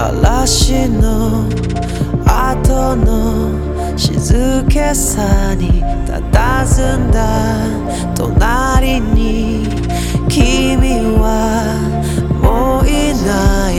嵐の後の静けさに佇んだ隣に君はもういない。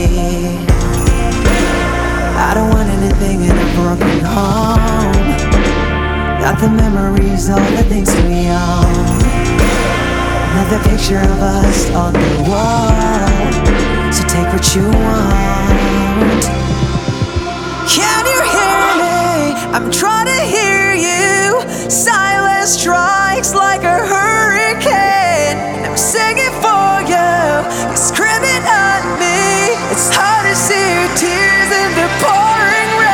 I don't want anything in a broken home. Not the memories, all the things we own. Another picture of us on the wall. So take what you want. Can you hear me? I'm trying to hear you. Silence strikes like a hurricane, and I'm singing for you. You're screaming at me. It's hard to see your tears in the pouring rain.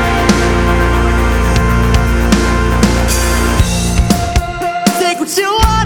Take what you want.